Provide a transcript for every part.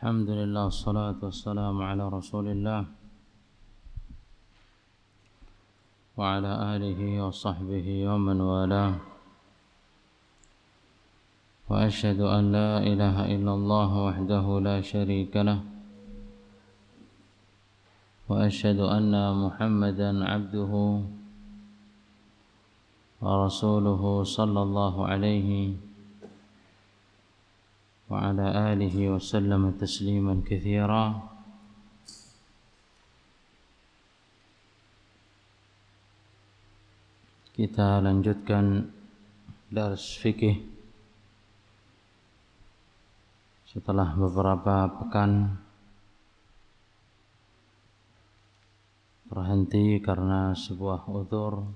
الحمد لله والصلاة والسلام على رسول الله وعلى آله وصحبه ومن والاه وأشهد أن لا إله إلا الله وحده لا شريك له وأشهد أن محمدا عبده ورسوله صلى الله عليه وعلى آله وسلم تسليما كثيرا. Kita lanjutkan dars fikih setelah beberapa pekan berhenti karena sebuah uzur.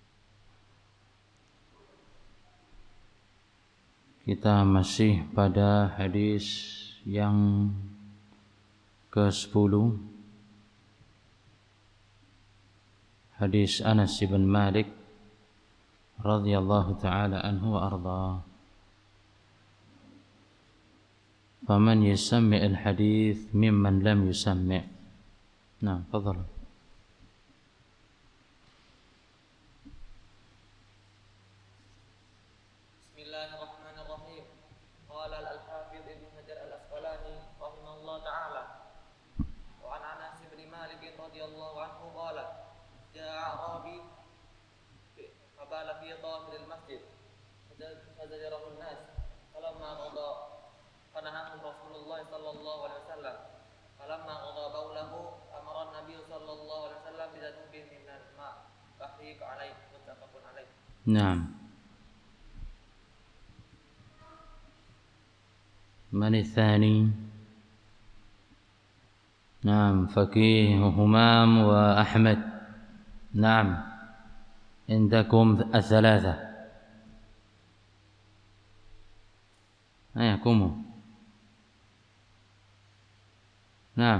Kita masih pada hadis yang ke-10, hadis Anas bin Malik radhiyallahu ta'ala anhu wa arda. Faman yusammi al-hadith mimman lam yusammi. Nah, tafadhal. نعم. من الثاني؟ نعم، فقيه همام وأحمد. نعم، عندكم الثلاثة. أيا قوموا. نعم.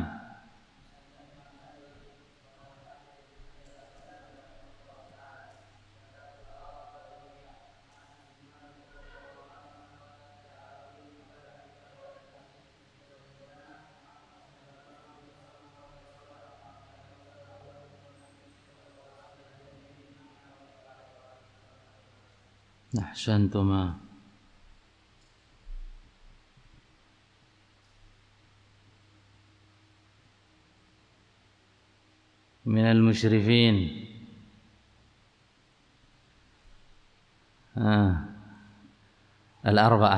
أحسنتما. من المشرفين. الأربعة.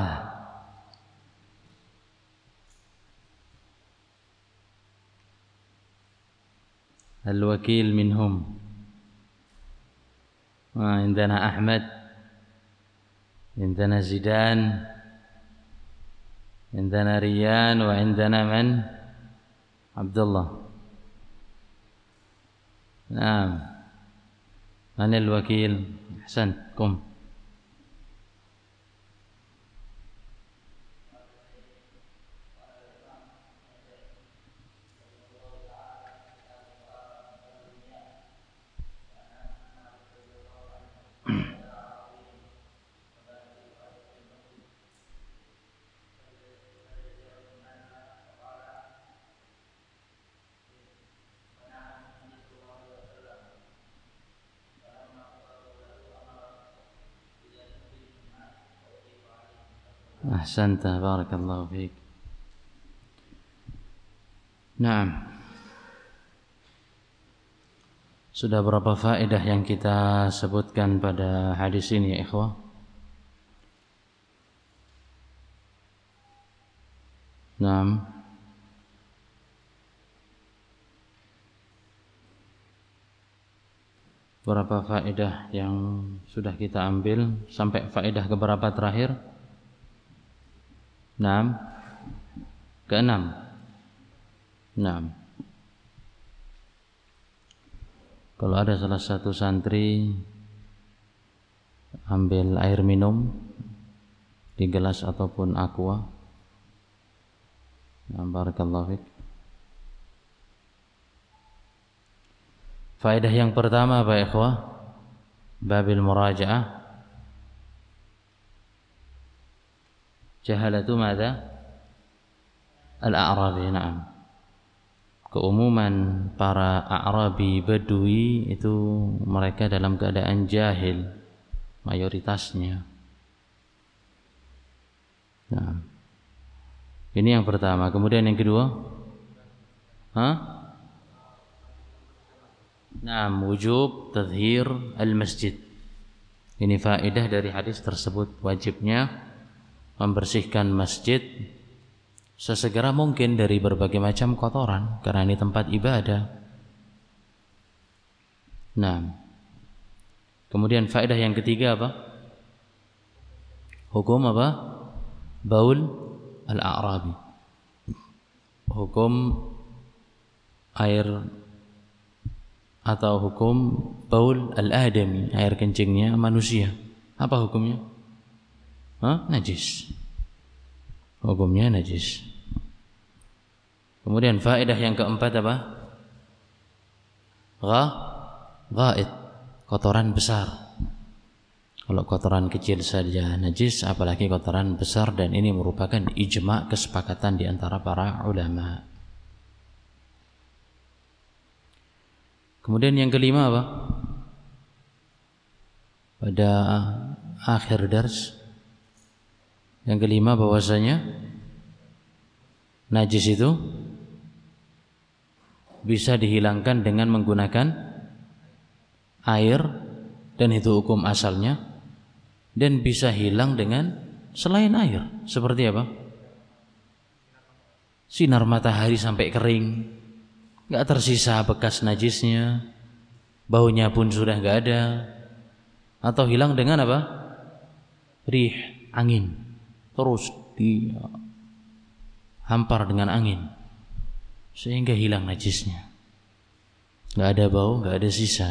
الوكيل منهم. عندنا أحمد، عندنا زيدان، عندنا ريان، وعندنا من؟ عبد الله. نعم. من الوكيل؟ أحسنتم. أحسنت، بارك الله فيك. Naam. Sudah berapa faedah yang kita sebutkan pada hadis ini ya ikhwah? Naam. Berapa faedah yang sudah kita ambil sampai faedah ke berapa terakhir? 6. Ke-6. 6. Kalau ada salah satu santri ambil air minum di gelas ataupun aqua. Barakallahu fiik. Faedah yang pertama apa ya ikhwah? Babil muraja'ah. Jahalatu madza? al-A'rabi, na'am. Keumuman para A'rabi Badui itu mereka dalam keadaan jahil mayoritasnya. Nah, ini yang pertama. Kemudian yang kedua, nah, wujub tadhhir al-masjid. Ini faedah dari hadis tersebut, wajibnya membersihkan masjid sesegera mungkin dari berbagai macam kotoran, karena ini tempat ibadah. Nah, kemudian faedah yang ketiga apa? Hukum apa? Baul al-A'rabi. Hukum air atau hukum baul al-Adami, air kencingnya manusia. Apa hukumnya? Najis. Hukumnya najis. Kemudian faedah yang keempat apa? Ghaid, kotoran besar. Kalau kotoran kecil saja najis, apalagi kotoran besar, dan ini merupakan ijma' kesepakatan di antara para ulama. Kemudian yang kelima apa? Pada akhir dars yang kelima bahwasanya najis itu bisa dihilangkan dengan menggunakan air, dan itu hukum asalnya, dan bisa hilang dengan selain air. Seperti apa? Sinar matahari sampai kering, nggak tersisa bekas najisnya, baunya pun sudah nggak ada, atau hilang dengan apa? Rih, angin, terus dihampar dengan angin sehingga hilang najisnya, nggak ada bau, nggak ada sisa.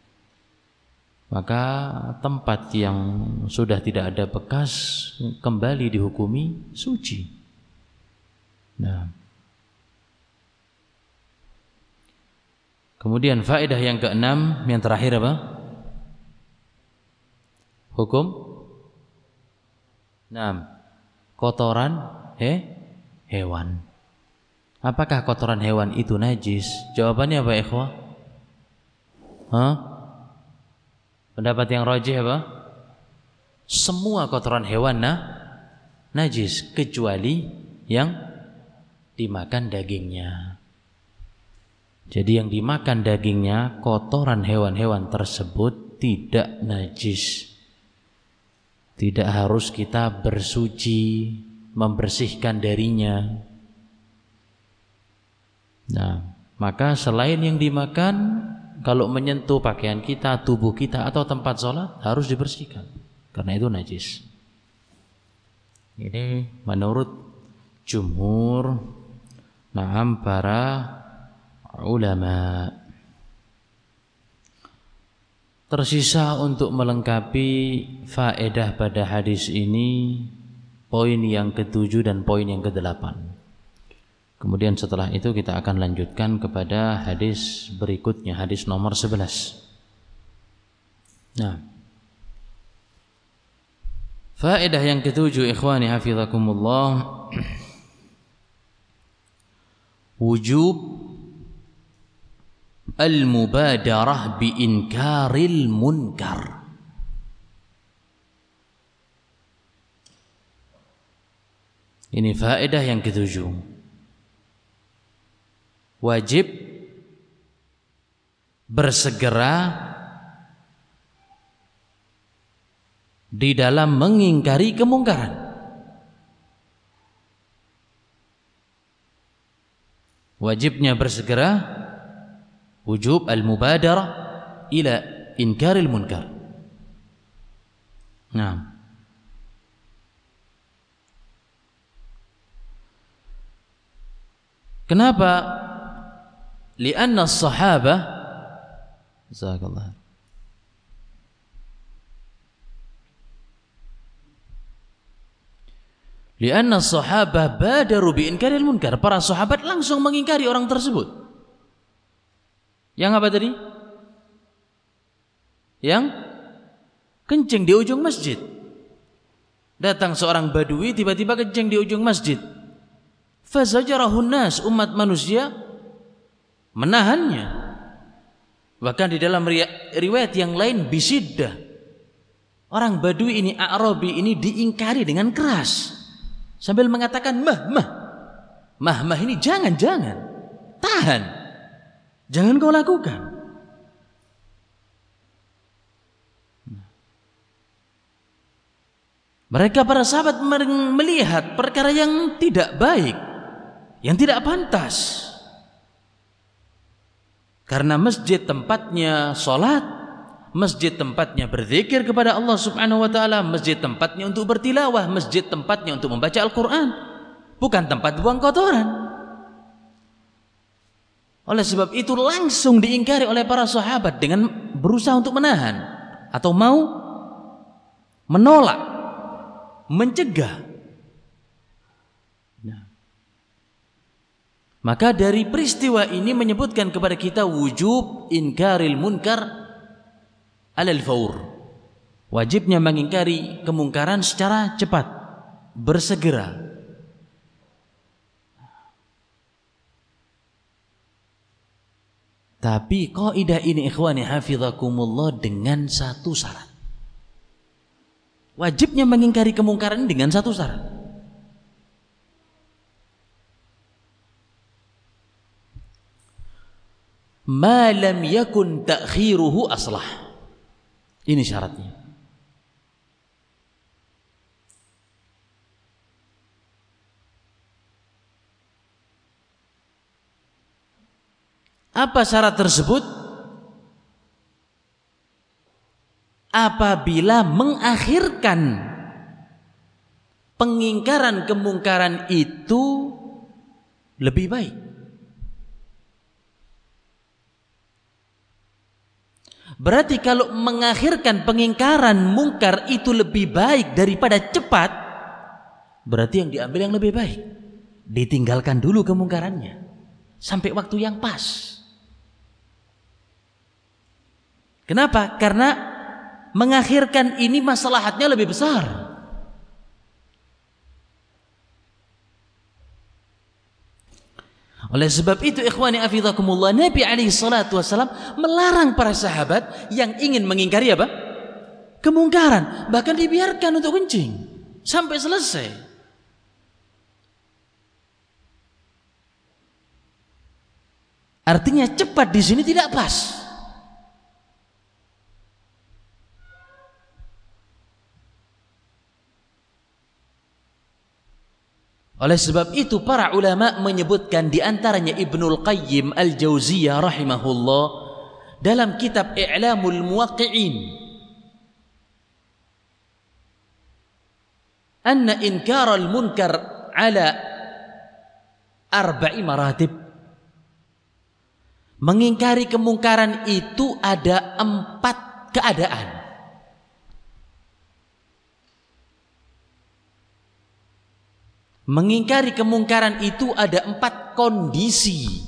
Maka tempat yang sudah tidak ada bekas kembali dihukumi suci. Nah, kemudian faedah yang keenam, yang terakhir apa? Hukum kotoran hewan. Apakah kotoran hewan itu najis? Jawabannya apa, ikhwah? Pendapat yang rajih apa? Semua kotoran hewan najis, kecuali yang dimakan dagingnya. Jadi yang dimakan dagingnya, kotoran hewan-hewan tersebut tidak najis. Tidak harus kita bersuci, membersihkan darinya. Nah, maka selain yang dimakan, kalau menyentuh pakaian kita, tubuh kita, atau tempat sholat, harus dibersihkan, karena itu najis. Ini menurut jumhur para ulama. Tersisa untuk melengkapi faedah pada hadis ini poin yang ke-7 dan poin yang ke-8. Kemudian setelah itu kita akan lanjutkan kepada hadis berikutnya, hadis nomor 11. Nah, faedah yang ke-7, ikhwani hafizakumullah, wujub al-mubadarah bi inkaril munkar. Ini faedah yang ke-7. Wajib bersegera di dalam mengingkari kemungkaran. Wajibnya bersegera, wujub al-mubadarah ila inkaril munkar. Nah, kenapa? Lianna as-sahabah, jazakallah, lianna as-sahabah badaru bi inkaril munkar. Para sahabat langsung mengingkari orang tersebut. Yang apa tadi? Yang kencing di ujung masjid. Datang seorang badui tiba-tiba kencing di ujung masjid. Fazajarahun nas, umat manusia menahannya. Bahkan di dalam riwayat yang lain bisiddah, orang Badui ini, A'rabi ini diingkari dengan keras sambil mengatakan mah ini jangan tahan, jangan kau lakukan. Mereka para sahabat melihat perkara yang tidak baik, yang tidak pantas. Karena masjid tempatnya sholat, masjid tempatnya berzikir kepada Allah Subhanahu wa taala, masjid tempatnya untuk bertilawah, masjid tempatnya untuk membaca Al-Qur'an, bukan tempat buang kotoran. Oleh sebab itu langsung diingkari oleh para sahabat dengan berusaha untuk menahan atau mau menolak, mencegah. Maka dari peristiwa ini menyebutkan kepada kita wujub inkaril munkar alal faur. Wajibnya mengingkari kemungkaran secara cepat, bersegera. Tapi kaidah ini ikhwani hafizakumullah dengan satu syarat. Wajibnya mengingkari kemungkaran dengan satu syarat. Ma lam yakun ta'khiruhu aslah. Ini syaratnya. Apa syarat tersebut? Apabila mengakhirkan pengingkaran kemungkaran itu lebih baik. Berarti kalau mengakhirkan pengingkaran mungkar itu lebih baik daripada cepat, berarti yang diambil yang lebih baik. Ditinggalkan dulu kemungkarannya sampai waktu yang pas. Kenapa? Karena mengakhirkan ini maslahatnya lebih besar. Oleh sebab itu ikhwani afizakumullah, Nabi alaihi salatu wasallam melarang para sahabat yang ingin mengingkari apa? Kemungkaran, bahkan dibiarkan untuk kencing sampai selesai. Artinya cepat di sini tidak pas. Oleh sebab itu para ulama menyebutkan di antaranya Ibnul Qayyim Al-Jauziyah rahimahullah dalam kitab I'lamul Muwaqqi'in, anna inkaral munkar ala 4 maratib. Mengingkari kemungkaran itu ada 4 keadaan. Mengingkari kemungkaran itu ada 4 kondisi.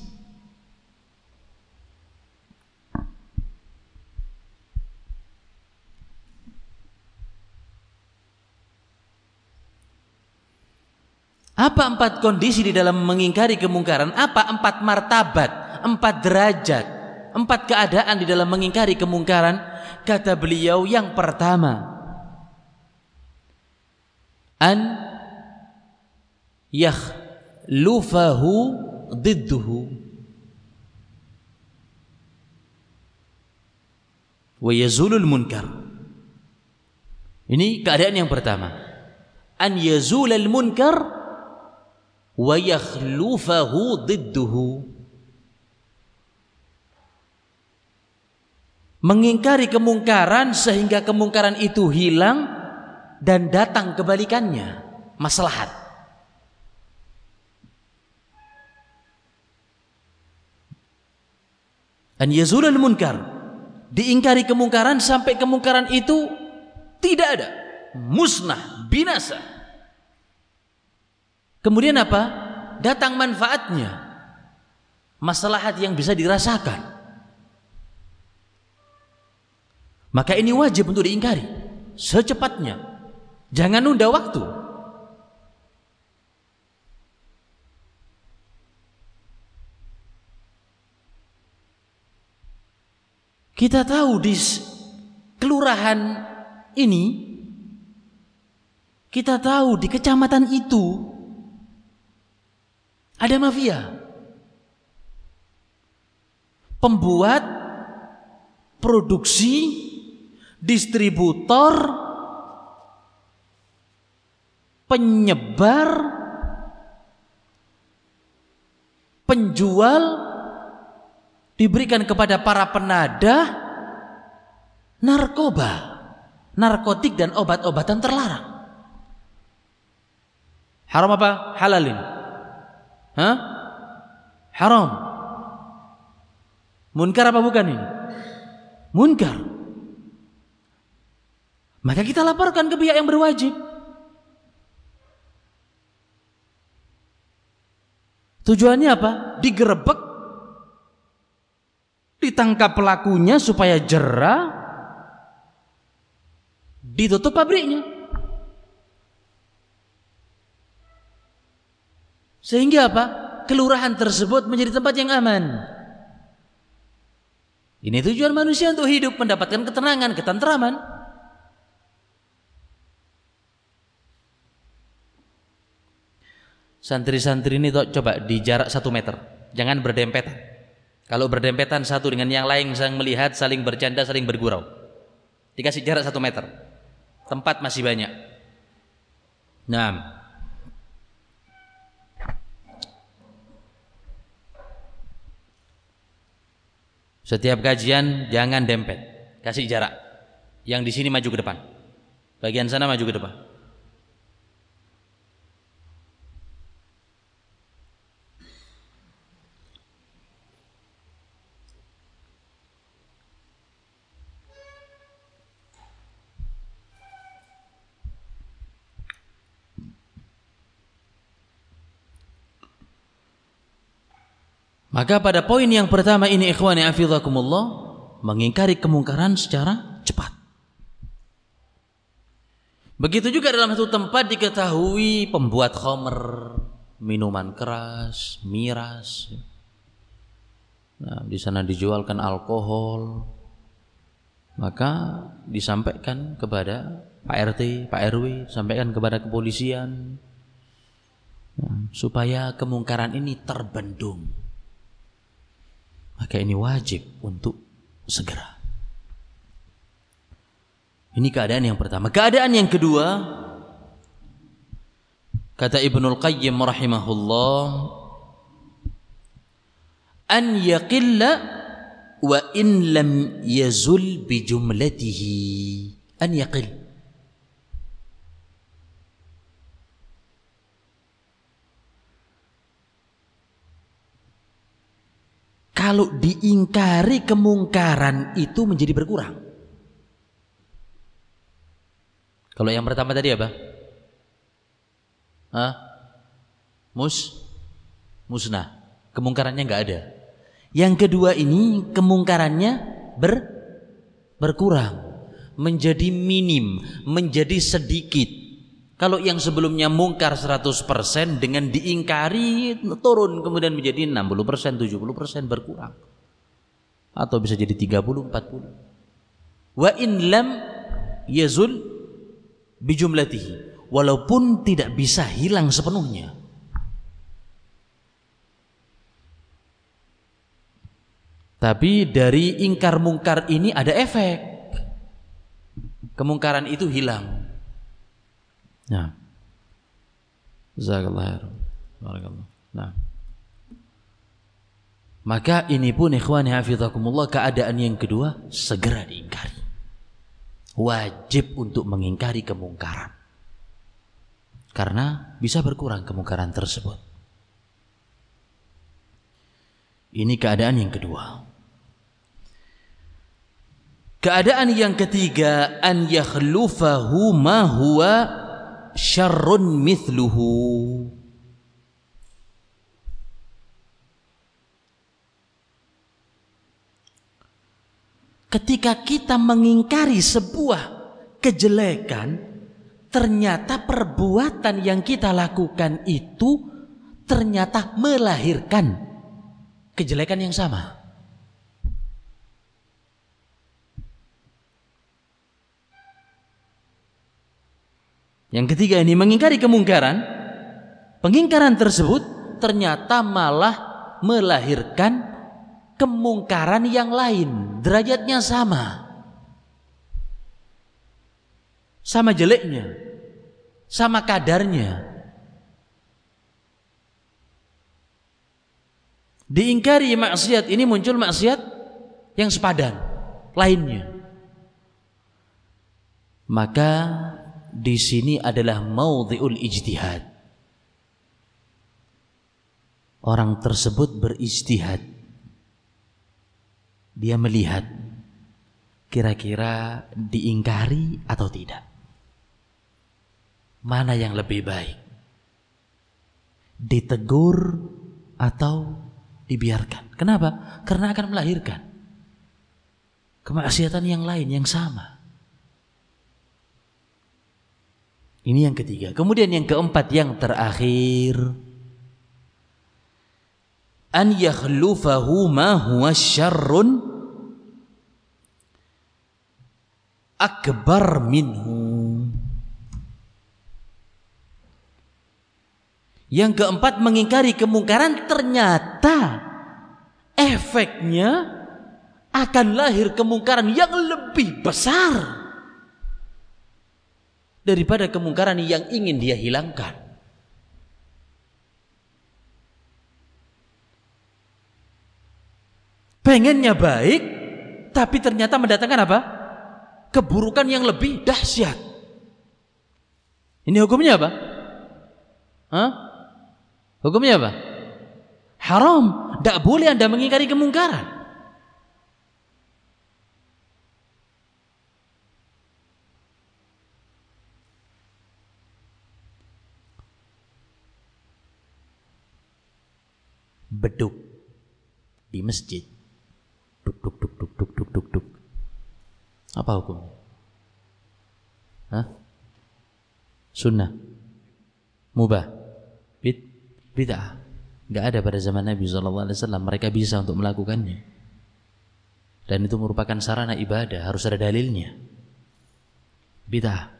Apa 4 kondisi di dalam mengingkari kemungkaran? Apa 4 martabat, 4 derajat, 4 keadaan di dalam mengingkari kemungkaran? Kata beliau yang pertama, an yakhlufahu didduhu wa yazulul munkar. Ini keadaan yang pertama, an yazulal munkar wa yakhlufahu didduhu. Mengingkari kemungkaran sehingga kemungkaran itu hilang dan datang kebalikannya, maslahat. An yazulul munkar, diingkari kemungkaran sampai kemungkaran itu tidak ada, musnah, binasa. Kemudian apa? Datang manfaatnya, maslahat yang bisa dirasakan. Maka ini wajib untuk diingkari secepatnya, jangan nunda waktu. Kita tahu di kelurahan ini, kita tahu di kecamatan itu ada mafia. Pembuat, produksi, distributor, penyebar, penjual diberikan kepada para penadah narkoba, narkotik dan obat-obatan terlarang. Haram apa? Halal ini? Hah? Haram. Munkar apa bukan ini? Munkar. Maka kita laporkan ke pihak yang berwajib. Tujuannya apa? Digerebek, ditangkap pelakunya supaya jera, ditutup pabriknya. Sehingga apa? Kelurahan tersebut menjadi tempat yang aman. Ini tujuan manusia untuk hidup, mendapatkan ketenangan, ketentraman. Santri-santri ini coba di jarak 1 meter, jangan berdempetan. Kalau berdempetan satu dengan yang lain saling melihat, saling bercanda, saling bergurau. Dikasih jarak 1 meter, tempat masih banyak. Nah, setiap kajian jangan dempet, kasih jarak. Yang di sini maju ke depan, bagian sana maju ke depan. Maka pada poin yang pertama ini ikhwani hafizakumullah, mengingkari kemungkaran secara cepat. Begitu juga dalam satu tempat diketahui pembuat khamr, minuman keras, miras. Nah, di sana dijualkan alkohol. Maka disampaikan kepada Pak RT, Pak RW, sampaikan kepada kepolisian. Nah, supaya kemungkaran ini terbendung. Maka ini wajib untuk segera. Ini keadaan yang pertama. Keadaan yang kedua, kata Ibnul Qayyim rahimahullah, an yaqilla wa in lam yazul bi jumlatihi. An yaqil. Kalau diingkari kemungkaran itu menjadi berkurang. Kalau yang pertama tadi apa? Musnah. Kemungkarannya enggak ada. Yang kedua ini kemungkarannya berkurang. Menjadi minim, menjadi sedikit. Kalau yang sebelumnya mungkar 100% dengan diingkari turun kemudian menjadi 60%, 70% berkurang. Atau bisa jadi 30, 40. Wa in lam yazul bijumlatihi. Walaupun tidak bisa hilang sepenuhnya. Tapi dari ingkar mungkar ini ada efek. Kemungkaran itu hilang. Nah, jazakallahu khairan. Barakallahu. Nah, maka ini pun ikhwani hafizakumullah keadaan yang kedua segera diingkari. Wajib untuk mengingkari kemungkaran. Karena bisa berkurang kemungkaran tersebut. Ini keadaan yang kedua. Keadaan yang ketiga, an yakhlufahu ma huwa syarrun mithluhu. Ketika kita mengingkari sebuah kejelekan, ternyata perbuatan yang kita lakukan itu ternyata melahirkan kejelekan yang sama. Yang ketiga ini mengingkari kemungkaran. Pengingkaran tersebut ternyata malah melahirkan kemungkaran yang lain, derajatnya sama. Sama jeleknya, sama kadarnya. Diingkari maksiat ini muncul maksiat yang sepadan lainnya. Maka di sini adalah maudhi'ul ijtihad. Orang tersebut berijtihad. Dia melihat kira-kira diingkari atau tidak. Mana yang lebih baik? Ditegur atau dibiarkan? Kenapa? Karena akan melahirkan kemaksiatan yang lain yang sama. Ini yang ketiga. Kemudian yang keempat, yang terakhir, an yakhlufahu ma huwa syarrun akbar minhu. Yang keempat, mengingkari kemungkaran ternyata efeknya akan lahir kemungkaran yang lebih besar daripada kemungkaran yang ingin dia hilangkan. Pengennya baik, tapi ternyata mendatangkan apa? Keburukan yang lebih dahsyat. Ini hukumnya apa? Hah? Hukumnya apa? Haram. Tidak boleh Anda mengingkari kemungkaran. Beduk di masjid. Duk duk duk duk duk duk duk duk. Apa hukumnya? Hah? Sunnah? Mubah? Bid'ah? Enggak ada pada zaman Nabi SAW. Mereka bisa untuk melakukannya. Dan itu merupakan sarana ibadah, harus ada dalilnya. Bid'ah.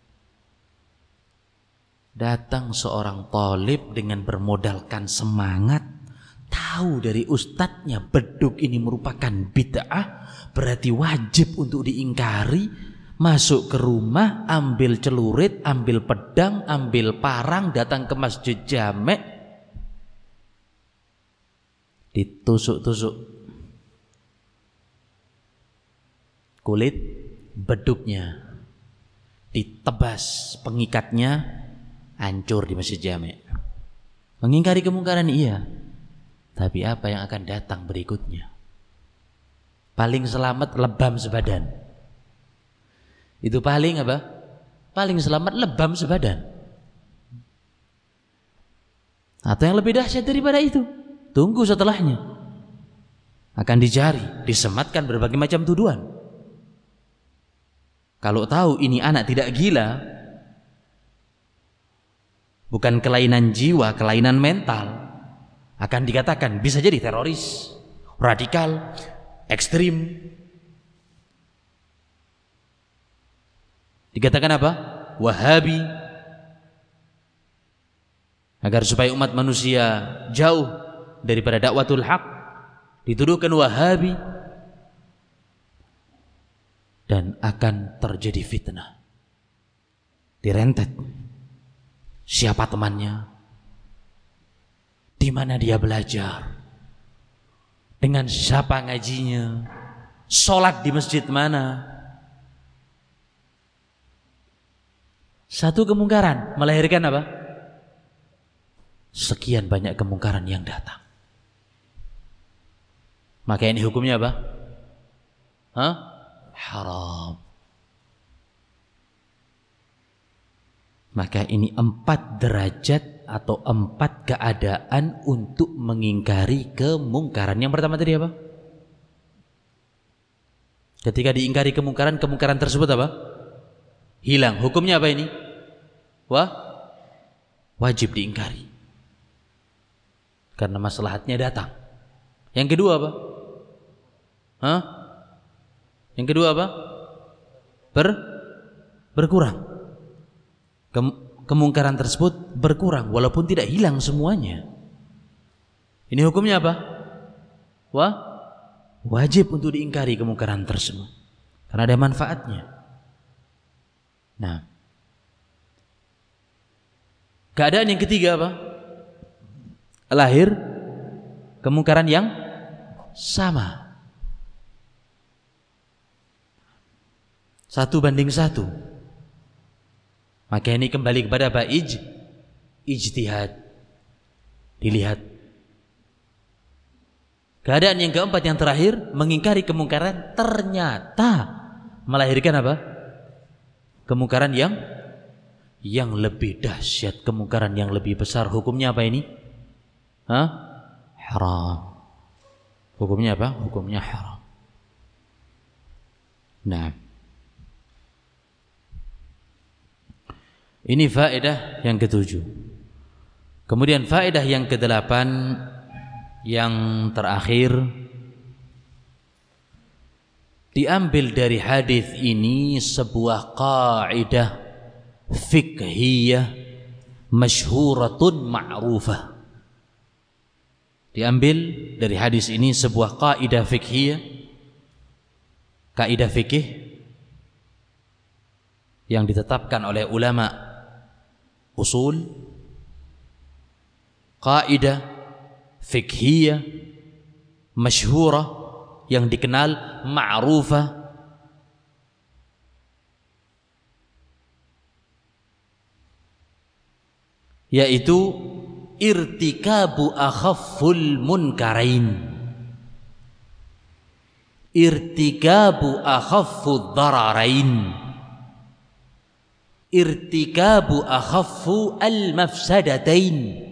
Datang seorang talib dengan bermodalkan semangat, tahu dari ustadznya beduk ini merupakan bid'ah, berarti wajib untuk diingkari. Masuk ke rumah, ambil celurit, ambil pedang, ambil parang, datang ke masjid jamek, ditusuk-tusuk kulit beduknya, ditebas pengikatnya, hancur di masjid jamek. Mengingkari kemungkaran iya, tapi apa yang akan datang berikutnya? Paling selamat lebam sebadan. Itu paling apa? Paling selamat lebam sebadan. Atau yang lebih dahsyat daripada itu, tunggu setelahnya. Akan dicari, disematkan berbagai macam tuduhan. Kalau tahu ini anak tidak gila, bukan kelainan jiwa, kelainan mental, akan dikatakan bisa jadi teroris, radikal, ekstrim. Dikatakan apa? Wahabi. Agar supaya umat manusia jauh daripada dakwatul haq, dituduhkan Wahabi. Dan akan terjadi fitnah. Direntet. Siapa temannya? Di mana dia belajar? Dengan siapa ngajinya? Sholat di masjid mana? Satu kemungkaran melahirkan apa? Sekian banyak kemungkaran yang datang. Maka ini hukumnya apa? Hah? Haram. Maka ini 4 derajat atau 4 keadaan untuk mengingkari kemungkaran. Yang pertama tadi apa? Ketika diingkari kemungkaran, kemungkaran tersebut apa? Hilang. Hukumnya apa ini? Wajib diingkari. Karena maslahatnya datang. Yang kedua apa? Hah? Yang kedua apa? Berkurang. kemungkaran tersebut berkurang walaupun tidak hilang semuanya. Ini hukumnya apa? Wajib untuk diingkari kemungkaran tersebut karena ada manfaatnya. Nah, keadaan yang ketiga apa? Lahir kemungkaran yang sama. 1:1. Maka ini kembali kepada apa? Ijtihad. Dilihat. Keadaan yang keempat yang terakhir, mengingkari kemungkaran ternyata melahirkan apa? Kemungkaran yang lebih dahsyat, kemungkaran yang lebih besar. Hukumnya apa ini? Haram. Hukumnya apa? Hukumnya haram. Nah, ini faedah yang ke-7. Kemudian faedah yang ke-8 yang terakhir, diambil dari hadis ini sebuah kaidah fiqhiyah masyhuratun ma'rufah. Diambil dari hadis ini sebuah kaidah fiqhiyah, kaidah fikih yang ditetapkan oleh ulama usul, kaidah fiqhiyah masyhurah yang dikenal ma'rufah, yaitu irtikabu akhafful munkarain, irtikabu akhaffud dararain, irtikabu akhaffu al-mafsadatain.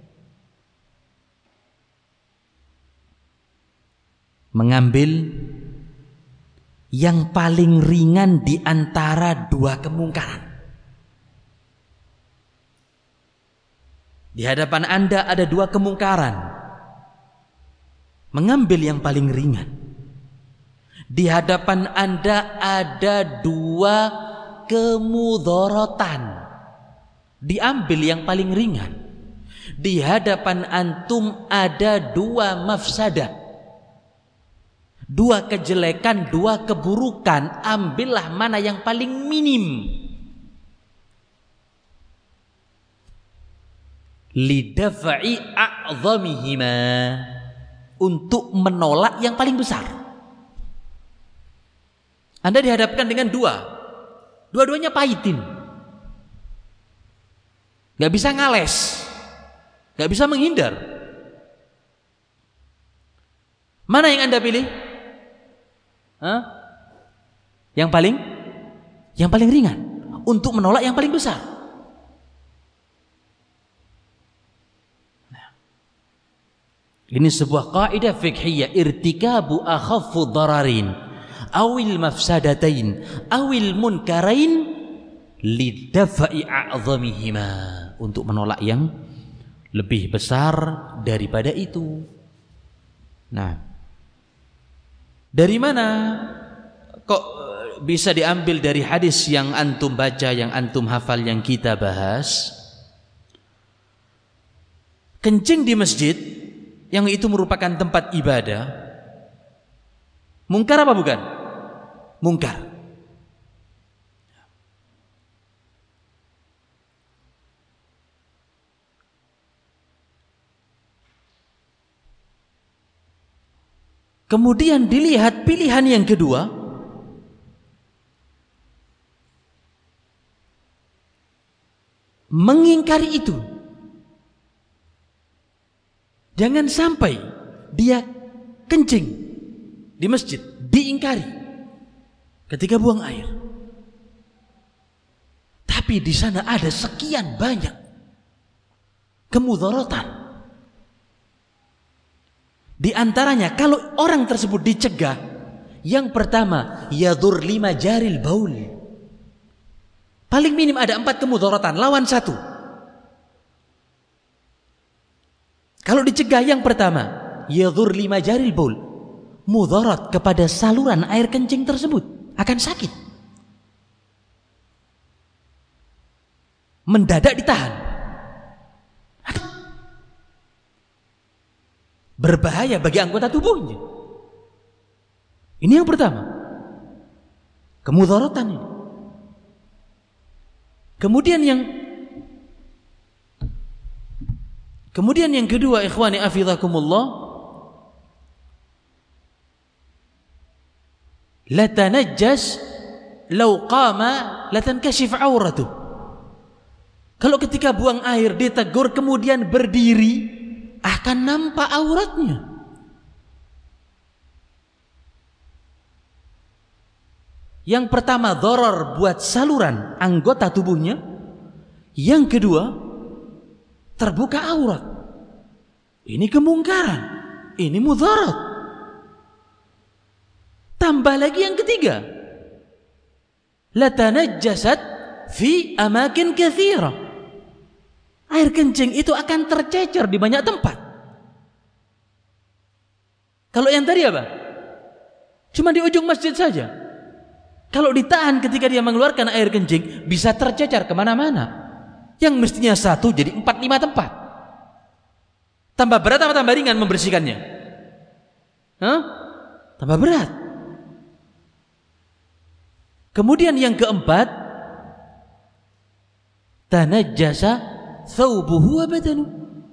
Mengambil yang paling ringan di antara dua kemungkaran. Di hadapan Anda ada dua kemungkaran. Mengambil yang paling ringan. Di hadapan Anda ada dua kemudharatan. Diambil yang paling ringan. Di hadapan antum ada dua mafsadah, dua kejelekan, dua keburukan. Ambillah mana yang paling minim. Lidaf'i a'zamihima, untuk menolak yang paling besar. Anda dihadapkan dengan dua-duanya pahitin, gak bisa ngales, gak bisa menghindar. Mana yang Anda pilih? Yang paling ringan, untuk menolak yang paling besar. Ini sebuah kaidah fiqhiyah, irtikabu akhaffu dararin awil mafsadatain awil munkarain lidafai a'zamihima, untuk menolak yang lebih besar daripada itu. Nah, dari mana kok bisa diambil dari hadis yang antum baca, yang antum hafal, yang kita bahas? Kencing di masjid, yang itu merupakan tempat ibadah, mungkar apa bukan? Mungkar. Kemudian dilihat pilihan yang kedua, mengingkari itu. Jangan sampai dia kencing di masjid diingkari ketika buang air, tapi di sana ada sekian banyak kemudharatan. Di antaranya kalau orang tersebut dicegah, yang pertama yadur 5 jaril baul, paling minim ada 4 kemudharatan lawan 1. Kalau dicegah yang pertama, yadur 5 jaril baul, mudarat kepada saluran air kencing tersebut, akan sakit. mendadak ditahan. Berbahaya bagi anggota tubuhnya. Ini yang pertama, kemudaratan ini. Kemudian yang kedua, ikhwani afizakumullah, la tanajjas law qama la tankashif auratuh. Kalau ketika buang air ditegur kemudian berdiri, akan nampak auratnya. Yang pertama, dharar buat saluran anggota tubuhnya. Yang kedua, terbuka aurat. Ini kemungkaran, ini mudarat. Tambah lagi yang ketiga, la tanajjasat fi amakin katsira. Air kencing itu akan tercecer di banyak tempat. Kalau yang tadi apa? Cuma di ujung masjid saja. Kalau ditahan ketika dia mengeluarkan air kencing, bisa tercecer kemana-mana. Yang mestinya 1 jadi 4-5 tempat. Tambah berat atau tambah ringan membersihkannya? Tambah berat. Kemudian yang keempat, tanajjasa thawbuhu wa badanu.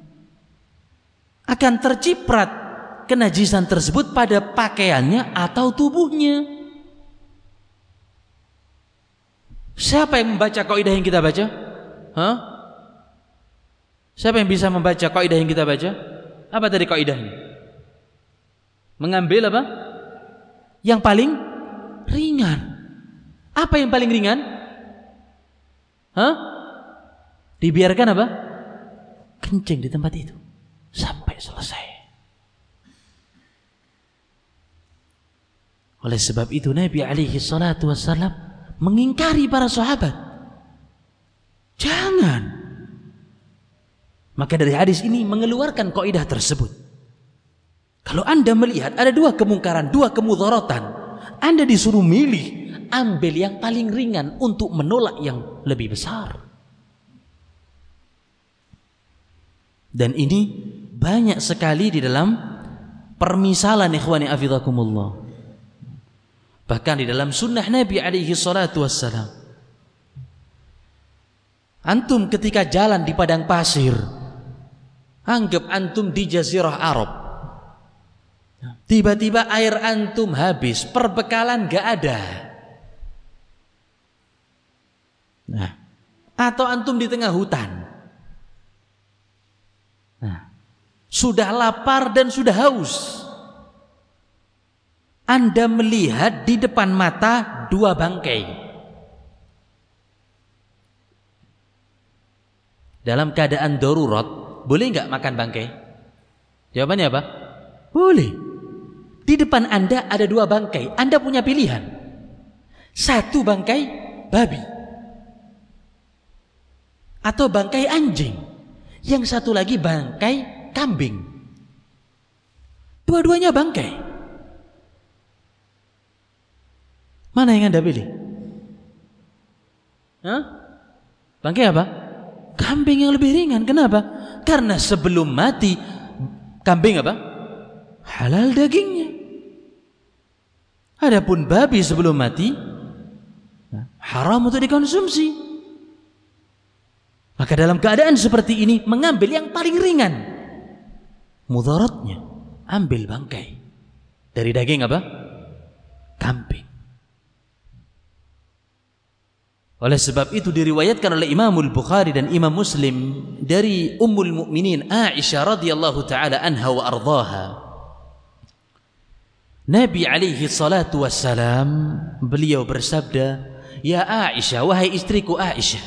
Akan terciprat kenajisan tersebut pada pakaiannya atau tubuhnya. Siapa yang membaca kaidah yang kita baca? Siapa yang bisa membaca kaidah yang kita baca? Apa tadi kaidahnya? Mengambil apa? Yang paling ringan. Apa yang paling ringan? Dibiarkan apa? Kencing di tempat itu sampai selesai. Oleh sebab itu Nabi alaihi salatu wassalam mengingkari para sahabat. Jangan. Maka dari hadis ini mengeluarkan kaidah tersebut. Kalau Anda melihat ada 2 kemungkaran, 2 kemudaratan, Anda disuruh milih, ambil yang paling ringan untuk menolak yang lebih besar. Dan ini banyak sekali di dalam permisalan ikhwani afizakumullah. Bahkan di dalam sunnah Nabi alaihi salatu wassalam. Antum ketika jalan di padang pasir, anggap antum di jazirah Arab. Tiba-tiba air antum habis, perbekalan gak ada. Atau antum di tengah hutan. Sudah lapar dan sudah haus. Anda melihat di depan mata 2 bangkai. Dalam keadaan darurat, boleh nggak makan bangkai? Jawabannya apa? Boleh. Di depan Anda ada 2 bangkai. Anda punya pilihan. 1 bangkai babi. Atau bangkai anjing. Yang 1 lagi bangkai kambing. Dua-duanya bangkai. Mana yang Anda pilih? Bangkai apa? Kambing yang lebih ringan. Kenapa? Karena sebelum mati kambing apa? Halal dagingnya. Adapun babi sebelum mati haram untuk dikonsumsi. Maka dalam keadaan seperti ini mengambil yang paling ringan. Mudaratnya ambil bangkai dari daging apa? Kambing. Oleh sebab itu diriwayatkan oleh Imamul Bukhari dan Imam Muslim dari Ummul Mukminin Aisyah radhiyallahu taala anha wa ardhaha. Nabi alaihi salatu wassalam beliau bersabda, "Ya Aisyah, wahai istriku Aisyah,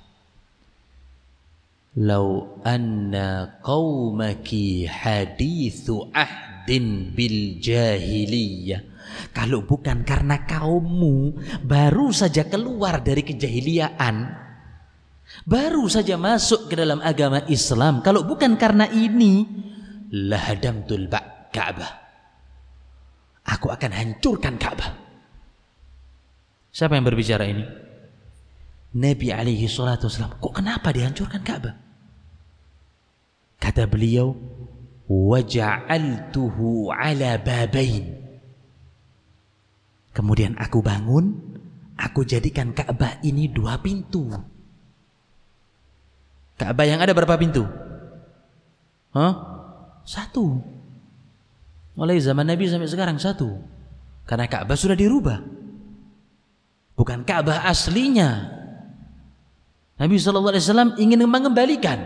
lau anna qaumaki hadithu ahdin bil jahiliyah." Kalau bukan karena kaummu baru saja keluar dari kejahiliaan, baru saja masuk ke dalam agama Islam, kalau bukan karena ini, lahadamtul Ka'bah, aku akan hancurkan Ka'bah. Siapa yang berbicara ini? Nabi alaihi salatu wasallam, kok kenapa dihancurkan Ka'bah? Kata beliau, waja'altuhu ala babain. Kemudian aku bangun, aku jadikan Ka'bah ini 2 pintu. Ka'bah yang ada berapa pintu? 1. Mulai zaman Nabi sampai sekarang 1. Karena Ka'bah sudah dirubah. Bukan Ka'bah aslinya. Nabi SAW ingin mengembalikan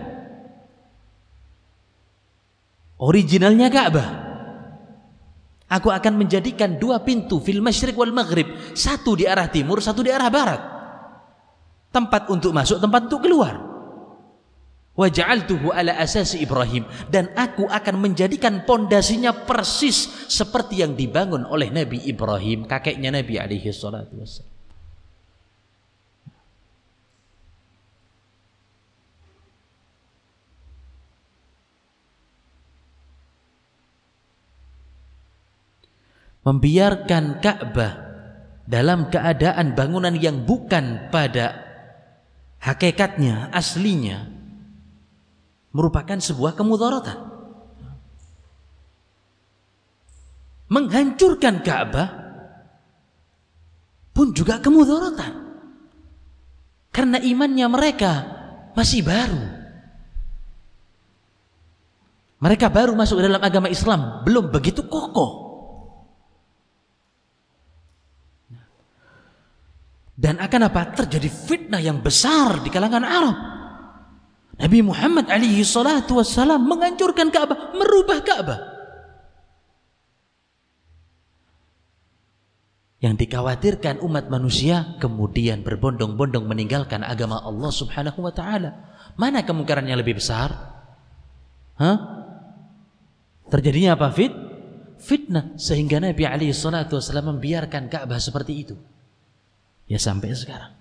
originalnya Ka'bah. Aku akan menjadikan 2 pintu fil masyriq wal maghrib, 1 di arah timur, 1 di arah barat. Tempat untuk masuk, tempat untuk keluar. Wa ja'altuhu ala asasi Ibrahim, dan aku akan menjadikan pondasinya persis seperti yang dibangun oleh Nabi Ibrahim, kakeknya Nabi alaihi salatu wassalam. Membiarkan Ka'bah dalam keadaan bangunan yang bukan pada hakikatnya, aslinya, merupakan sebuah kemudaratan. Menghancurkan Ka'bah pun juga kemudaratan, karena imannya mereka masih baru. Mereka baru masuk ke dalam agama Islam, belum begitu kokoh. Dan akan apa? Terjadi fitnah yang besar di kalangan Arab. Nabi Muhammad alaihi salatu wassalam menghancurkan Ka'bah, merubah Ka'bah. Yang dikhawatirkan umat manusia kemudian berbondong-bondong meninggalkan agama Allah subhanahu wa ta'ala. Mana kemungkaran yang lebih besar? Terjadinya apa? Fitnah. Sehingga Nabi alaihi salatu wassalam membiarkan Ka'bah seperti itu. Ya sampai sekarang.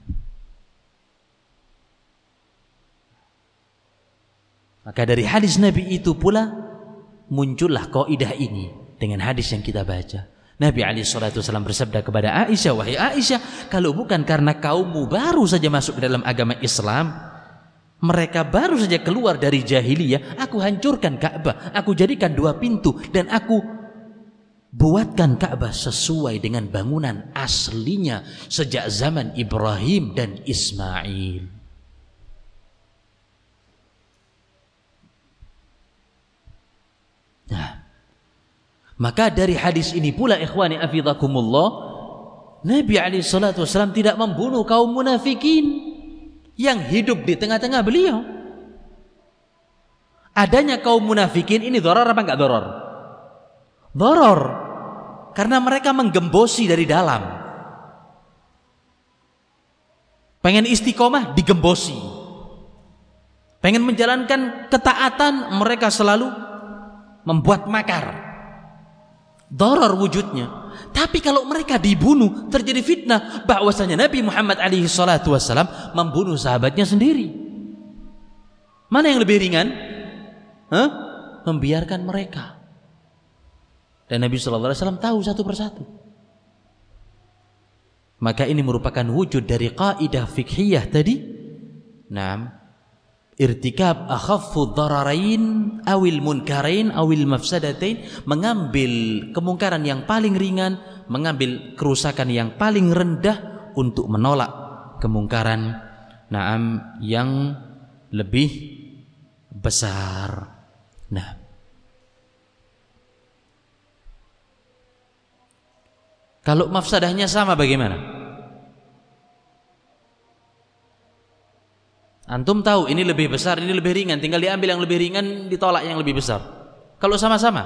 Maka dari hadis Nabi itu pula muncullah kaidah ini dengan hadis yang kita baca. Nabi SAW bersabda kepada Aisyah, wahai Aisyah, kalau bukan karena kaummu baru saja masuk ke dalam agama Islam, mereka baru saja keluar dari jahiliyah, aku hancurkan Ka'bah, aku jadikan 2 pintu, dan aku buatkan Ka'bah sesuai dengan bangunan aslinya sejak zaman Ibrahim dan Ismail. Nah, maka dari hadis ini pula ikhwani afidhakumullah, Nabi SAW tidak membunuh kaum munafikin yang hidup di tengah-tengah beliau. Adanya kaum munafikin ini dharar apa enggak dharar? Dharar, karena mereka menggembosi dari dalam. Pengen istiqomah, digembosi. Pengen menjalankan ketaatan, mereka selalu membuat makar. Dharar wujudnya. Tapi kalau mereka dibunuh, terjadi fitnah bahwasanya Nabi Muhammad alaihi salatu wassalam membunuh sahabatnya sendiri. Mana yang lebih ringan? Membiarkan mereka. Dan Nabi SAW tahu satu persatu. Maka ini merupakan wujud dari kaidah fikhiyah tadi. Naam, irtikab akhaffu dhararain awil munkarain awil mafsadatain, mengambil kemungkaran yang paling ringan, mengambil kerusakan yang paling rendah untuk menolak kemungkaran yang lebih besar. Nah, kalau mafsadahnya sama bagaimana? Antum tahu ini lebih besar, ini lebih ringan, tinggal diambil yang lebih ringan, ditolak yang lebih besar. Kalau sama-sama,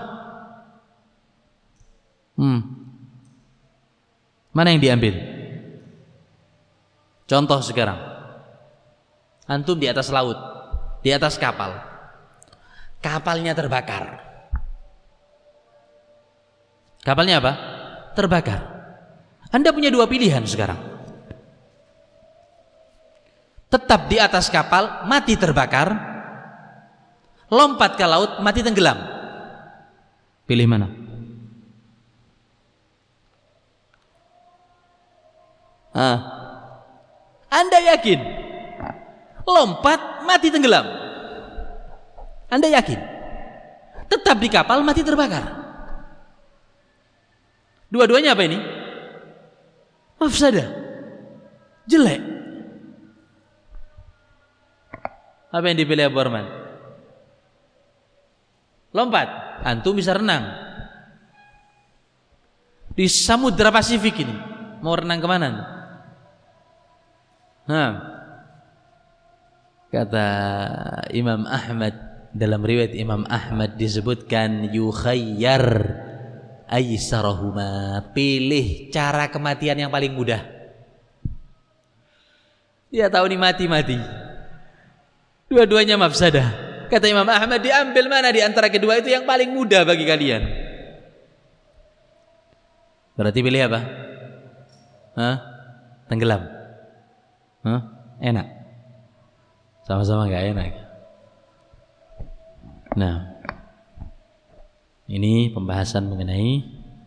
mana yang diambil? Contoh sekarang, antum di atas laut, di atas kapal, kapalnya terbakar. Kapalnya apa? Terbakar. Anda punya 2 pilihan sekarang. Tetap di atas kapal, mati terbakar, lompat ke laut, mati tenggelam. Pilih mana? Anda yakin lompat mati tenggelam? Anda yakin? Tetap di kapal mati terbakar. Dua-duanya apa ini? Mafsadah, jelek. Apa yang dipilih Abu Arman? Lompat, antum bisa renang di Samudra Pasifik ini. Mau renang kemana? Nah, kata Imam Ahmad, dalam riwayat Imam Ahmad disebutkan yukhayyar aisarahuma, pilih cara kematian yang paling mudah. Dia tahu nih mati-mati, dua-duanya mafsadah. Kata Imam Ahmad, diambil mana di antara kedua itu yang paling mudah bagi kalian? Berarti pilih apa? Hah? Tenggelam. Hah? Enak. Sama-sama gak enak. Nah, ini pembahasan mengenai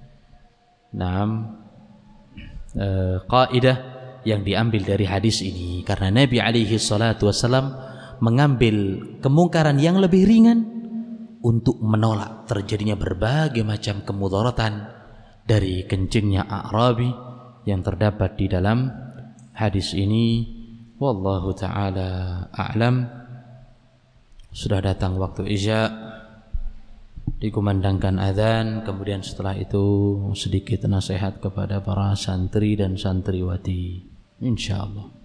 kaidah yang diambil dari hadis ini, karena Nabi alaihi salatu wasallam mengambil kemungkaran yang lebih ringan untuk menolak terjadinya berbagai macam kemudaratan dari kencingnya A'rabi yang terdapat di dalam hadis ini. Wallahu ta'ala a'lam. Sudah datang waktu Isya, dikumandangkan azan, kemudian setelah itu sedikit nasihat kepada para santri dan santriwati, insyaallah.